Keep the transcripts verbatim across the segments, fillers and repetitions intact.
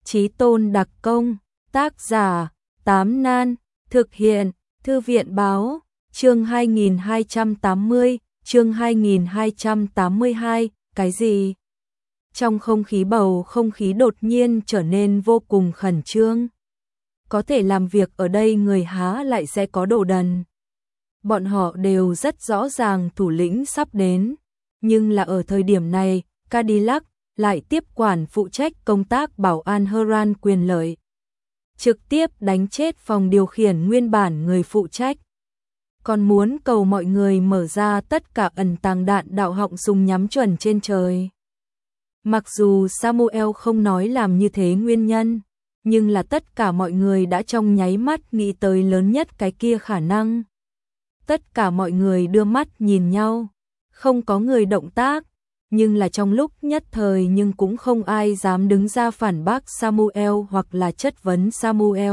Chí Tôn đặc công, tác giả, Tám Nan, thực hiện, Thư viện báo, chương hai nghìn hai trăm tám mươi, chương hai nghìn hai trăm tám mươi hai, cái gì? Trong không khí bầu không khí đột nhiên trở nên vô cùng khẩn trương. Có thể làm việc ở đây người há lại sẽ có đồ đần. Bọn họ đều rất rõ ràng thủ lĩnh sắp đến, nhưng là ở thời điểm này, Cadillac lại tiếp quản phụ trách công tác bảo an Herran quyền lợi. Trực tiếp đánh chết phòng điều khiển nguyên bản người phụ trách. Còn muốn cầu mọi người mở ra tất cả ẩn tàng đạn đạo họng súng nhắm chuẩn trên trời. Mặc dù Samuel không nói làm như thế nguyên nhân, nhưng là tất cả mọi người đã trong nháy mắt nghĩ tới lớn nhất cái kia khả năng. Tất cả mọi người đưa mắt nhìn nhau, không có người động tác, nhưng là trong lúc nhất thời nhưng cũng không ai dám đứng ra phản bác Samuel hoặc là chất vấn Samuel.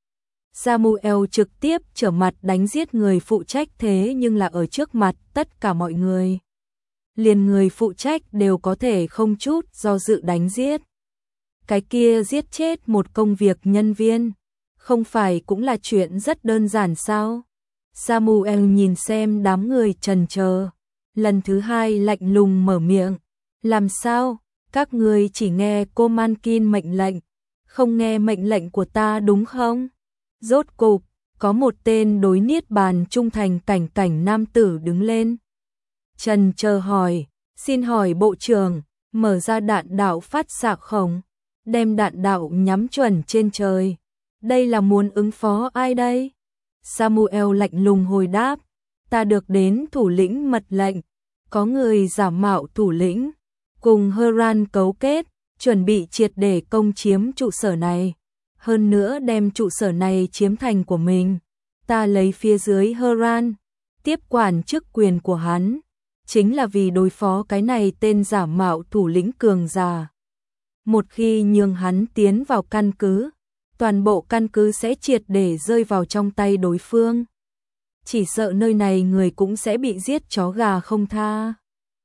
Samuel trực tiếp trở mặt đánh giết người phụ trách thế nhưng là ở trước mặt tất cả mọi người. Liền người phụ trách đều có thể không chút do dự đánh giết. Cái kia giết chết một công việc nhân viên, không phải cũng là chuyện rất đơn giản sao? Samuel nhìn xem đám người trần chờ, lần thứ hai lạnh lùng mở miệng. Làm sao? Các ngươi chỉ nghe cô Mankin mệnh lệnh, không nghe mệnh lệnh của ta đúng không? Rốt cục, có một tên đối niết bàn trung thành cảnh cảnh nam tử đứng lên. Trần chờ hỏi, xin hỏi bộ trưởng, mở ra đạn đạo phát xạ khổng, đem đạn đạo nhắm chuẩn trên trời. Đây là muốn ứng phó ai đây? Samuel lạnh lùng hồi đáp, ta được đến thủ lĩnh mật lệnh, có người giả mạo thủ lĩnh, cùng Herran cấu kết, chuẩn bị triệt để công chiếm trụ sở này. Hơn nữa đem trụ sở này chiếm thành của mình. Ta lấy phía dưới Herran, tiếp quản chức quyền của hắn, chính là vì đối phó cái này tên giả mạo thủ lĩnh cường giả. Một khi nhường hắn tiến vào căn cứ, toàn bộ căn cứ sẽ triệt để rơi vào trong tay đối phương. Chỉ sợ nơi này người cũng sẽ bị giết chó gà không tha.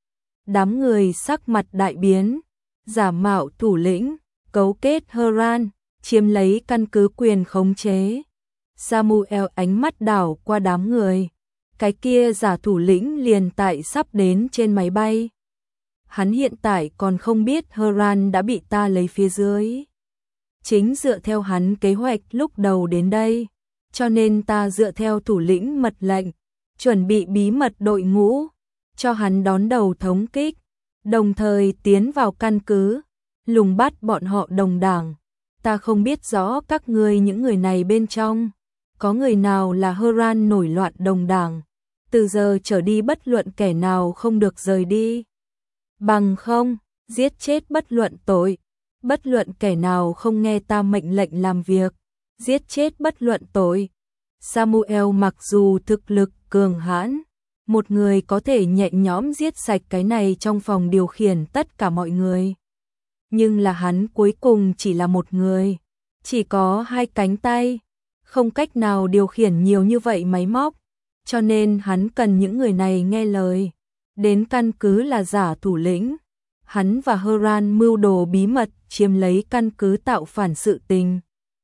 Đám người sắc mặt đại biến, giả mạo thủ lĩnh, cấu kết Herran, chiếm lấy căn cứ quyền khống chế. Samuel ánh mắt đảo qua đám người, cái kia giả thủ lĩnh liền tại sắp đến trên máy bay. Hắn hiện tại còn không biết Herran đã bị ta lấy phía dưới. Chính dựa theo hắn kế hoạch lúc đầu đến đây, cho nên ta dựa theo thủ lĩnh mật lệnh, chuẩn bị bí mật đội ngũ, cho hắn đón đầu thống kích, đồng thời tiến vào căn cứ, lùng bắt bọn họ đồng đảng. Ta không biết rõ các ngươi những người này bên trong, có người nào là Herran nổi loạn đồng đảng, từ giờ trở đi bất luận kẻ nào không được rời đi. Bằng không, giết chết bất luận tội, bất luận kẻ nào không nghe ta mệnh lệnh làm việc, giết chết bất luận tội. Samuel mặc dù thực lực cường hãn, một người có thể nhẹ nhõm giết sạch cái này trong phòng điều khiển tất cả mọi người. Nhưng là hắn cuối cùng chỉ là một người, chỉ có hai cánh tay, không cách nào điều khiển nhiều như vậy máy móc, cho nên hắn cần những người này nghe lời. Đến căn cứ là giả thủ lĩnh, hắn và Herran mưu đồ bí mật chiếm lấy căn cứ tạo phản sự tình.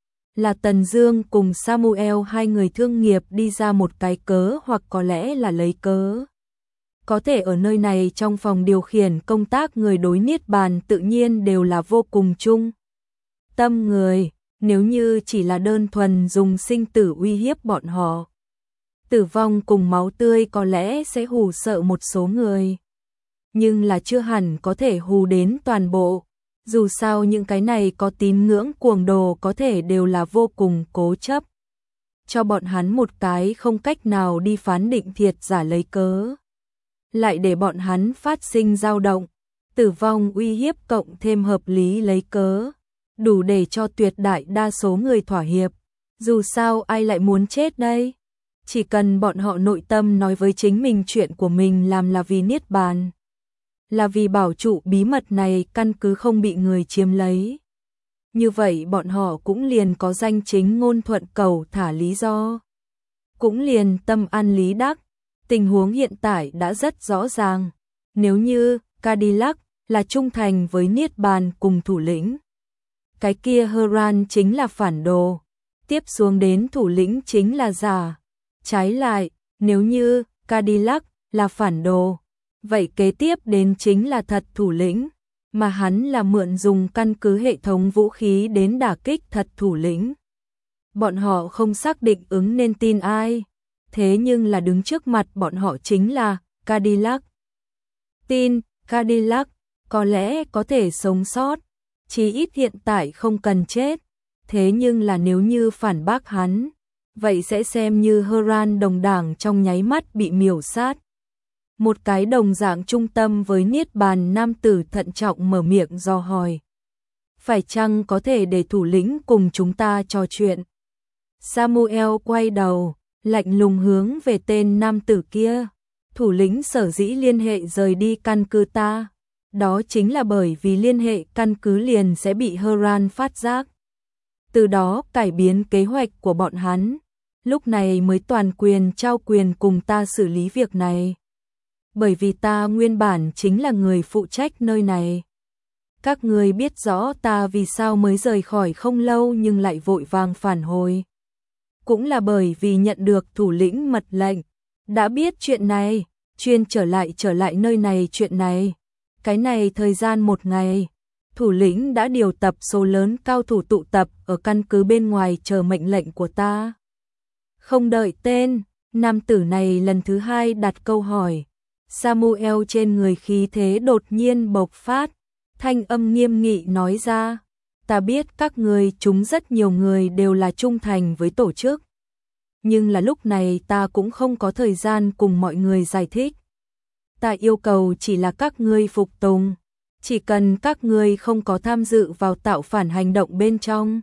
Là Tần Dương cùng Samuel hai người thương nghiệp đi ra một cái cớ hoặc có lẽ là lấy cớ. Có thể ở nơi này trong phòng điều khiển công tác người đối niết bàn tự nhiên đều là vô cùng chung tâm người, nếu như chỉ là đơn thuần dùng sinh tử uy hiếp bọn họ. Tử vong cùng máu tươi có lẽ sẽ hù sợ một số người, nhưng là chưa hẳn có thể hù đến toàn bộ. Dù sao những cái này có tín ngưỡng cuồng đồ có thể đều là vô cùng cố chấp. Cho bọn hắn một cái không cách nào đi phán định thiệt giả lấy cớ, lại để bọn hắn phát sinh dao động, tử vong uy hiếp cộng thêm hợp lý lấy cớ, đủ để cho tuyệt đại đa số người thỏa hiệp. Dù sao ai lại muốn chết đây? Chỉ cần bọn họ nội tâm nói với chính mình chuyện của mình làm là vì niết bàn, là vì bảo trụ bí mật này căn cứ không bị người chiếm lấy. Như vậy bọn họ cũng liền có danh chính ngôn thuận cầu thả lý do, cũng liền tâm an lý đắc. Tình huống hiện tại đã rất rõ ràng, nếu như Cadillac là trung thành với niết bàn cùng thủ lĩnh, cái kia Heran chính là phản đồ, tiếp xuống đến thủ lĩnh chính là giả. Trái lại, nếu như Cadillac là phản đồ, vậy kế tiếp đến chính là thật thủ lĩnh, mà hắn là mượn dùng căn cứ hệ thống vũ khí đến đả kích thật thủ lĩnh. Bọn họ không xác định ứng nên tin ai, thế nhưng là đứng trước mặt bọn họ chính là Cadillac. Tin Cadillac có lẽ có thể sống sót, chí ít hiện tại không cần chết, thế nhưng là nếu như phản bác hắn, vậy sẽ xem như Heran đồng đảng trong nháy mắt bị miểu sát. Một cái đồng dạng trung tâm với Niết Bàn nam tử thận trọng mở miệng dò hỏi. Phải chăng có thể để thủ lĩnh cùng chúng ta trò chuyện? Samuel quay đầu, lạnh lùng hướng về tên nam tử kia. Thủ lĩnh sở dĩ liên hệ rời đi căn cứ ta, đó chính là bởi vì liên hệ căn cứ liền sẽ bị Heran phát giác. Từ đó cải biến kế hoạch của bọn hắn, lúc này mới toàn quyền trao quyền cùng ta xử lý việc này. Bởi vì ta nguyên bản chính là người phụ trách nơi này. Các người biết rõ ta vì sao mới rời khỏi không lâu nhưng lại vội vàng phản hồi. Cũng là bởi vì nhận được thủ lĩnh mật lệnh, đã biết chuyện này, chuyên trở lại trở lại nơi này chuyện này. Cái này thời gian một ngày, thủ lĩnh đã điều tập số lớn cao thủ tụ tập ở căn cứ bên ngoài chờ mệnh lệnh của ta. Không đợi tên, nam tử này lần thứ hai đặt câu hỏi. Samuel trên người khí thế đột nhiên bộc phát, thanh âm nghiêm nghị nói ra, ta biết các người chúng rất nhiều người đều là trung thành với tổ chức. Nhưng là lúc này ta cũng không có thời gian cùng mọi người giải thích. Ta yêu cầu chỉ là các ngươi phục tùng, chỉ cần các ngươi không có tham dự vào tạo phản hành động bên trong.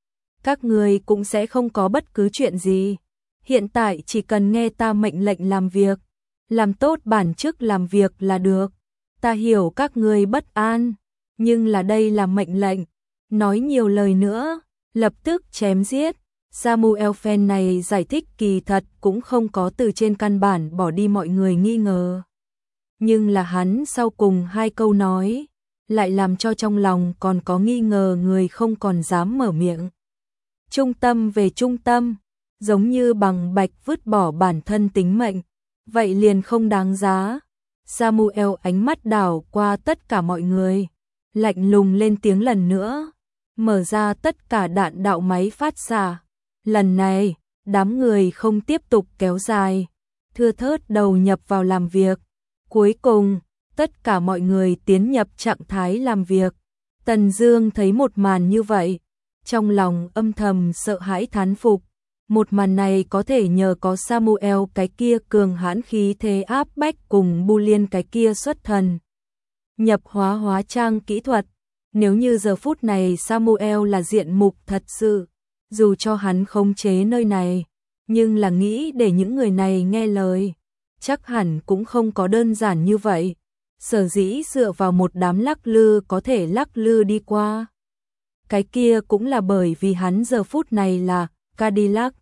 Các ngươi cũng sẽ không có bất cứ chuyện gì. Hiện tại chỉ cần nghe ta mệnh lệnh làm việc, làm tốt bản chức làm việc là được. Ta hiểu các ngươi bất an, nhưng là đây là mệnh lệnh. Nói nhiều lời nữa, lập tức chém giết. Samuel Fan này giải thích kỳ thật cũng không có từ trên căn bản bỏ đi mọi người nghi ngờ. Nhưng là hắn sau cùng hai câu nói, lại làm cho trong lòng còn có nghi ngờ người không còn dám mở miệng. Trung tâm về trung tâm, giống như bằng bạch vứt bỏ bản thân tính mệnh, vậy liền không đáng giá. Samuel ánh mắt đảo qua tất cả mọi người, lạnh lùng lên tiếng lần nữa, mở ra tất cả đạn đạo máy phát xạ. Lần này, đám người không tiếp tục kéo dài, thưa thớt đầu nhập vào làm việc. Cuối cùng, tất cả mọi người tiến nhập trạng thái làm việc. Tần Dương thấy một màn như vậy, trong lòng âm thầm sợ hãi thán phục. Một màn này có thể nhờ có Samuel cái kia cường hãn khí thế áp bách cùng Bullion cái kia xuất thần nhập hóa hóa trang kỹ thuật. Nếu như giờ phút này Samuel là diện mục thật sự, dù cho hắn khống chế nơi này, nhưng là nghĩ để những người này nghe lời, chắc hẳn cũng không có đơn giản như vậy. Sở dĩ dựa vào một đám lắc lư có thể lắc lư đi qua, cái kia cũng là bởi vì hắn giờ phút này là Cadillac.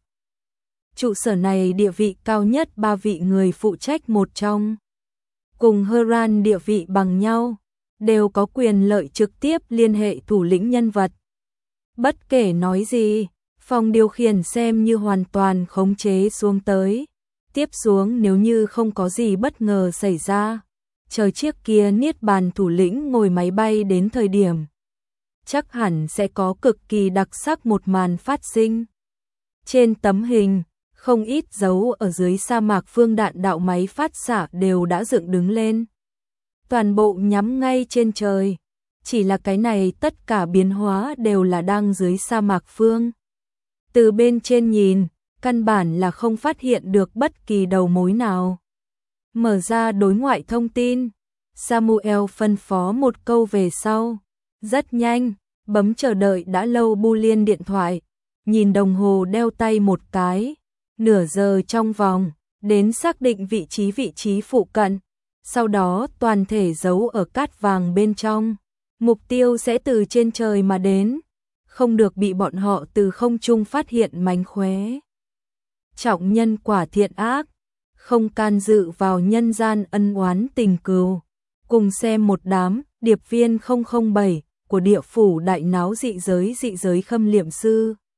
Trụ sở này địa vị cao nhất ba vị người phụ trách một trong, cùng Heran địa vị bằng nhau, đều có quyền lợi trực tiếp liên hệ thủ lĩnh nhân vật. Bất kể nói gì, phòng điều khiển xem như hoàn toàn khống chế xuống tới. Tiếp xuống nếu như không có gì bất ngờ xảy ra, chờ chiếc kia Niết Bàn thủ lĩnh ngồi máy bay đến thời điểm, chắc hẳn sẽ có cực kỳ đặc sắc một màn phát sinh. Trên tấm hình, không ít dấu ở dưới sa mạc phương đạn đạo máy phát xạ đều đã dựng đứng lên. Toàn bộ nhắm ngay trên trời, chỉ là cái này tất cả biến hóa đều là đang dưới sa mạc phương. Từ bên trên nhìn, căn bản là không phát hiện được bất kỳ đầu mối nào. Mở ra đối ngoại thông tin, Samuel phân phó một câu về sau. Rất nhanh, bấm chờ đợi đã lâu Bullion điện thoại, nhìn đồng hồ đeo tay một cái, nửa giờ trong vòng, đến xác định vị trí vị trí phụ cận, sau đó toàn thể giấu ở cát vàng bên trong. Mục tiêu sẽ từ trên trời mà đến, không được bị bọn họ từ không trung phát hiện mánh khóe. Trọng nhân quả thiện ác, không can dự vào nhân gian ân oán tình cừu. Cùng xem một đám điệp viên không không bảy của địa phủ đại náo dị giới dị giới khâm liệm sư.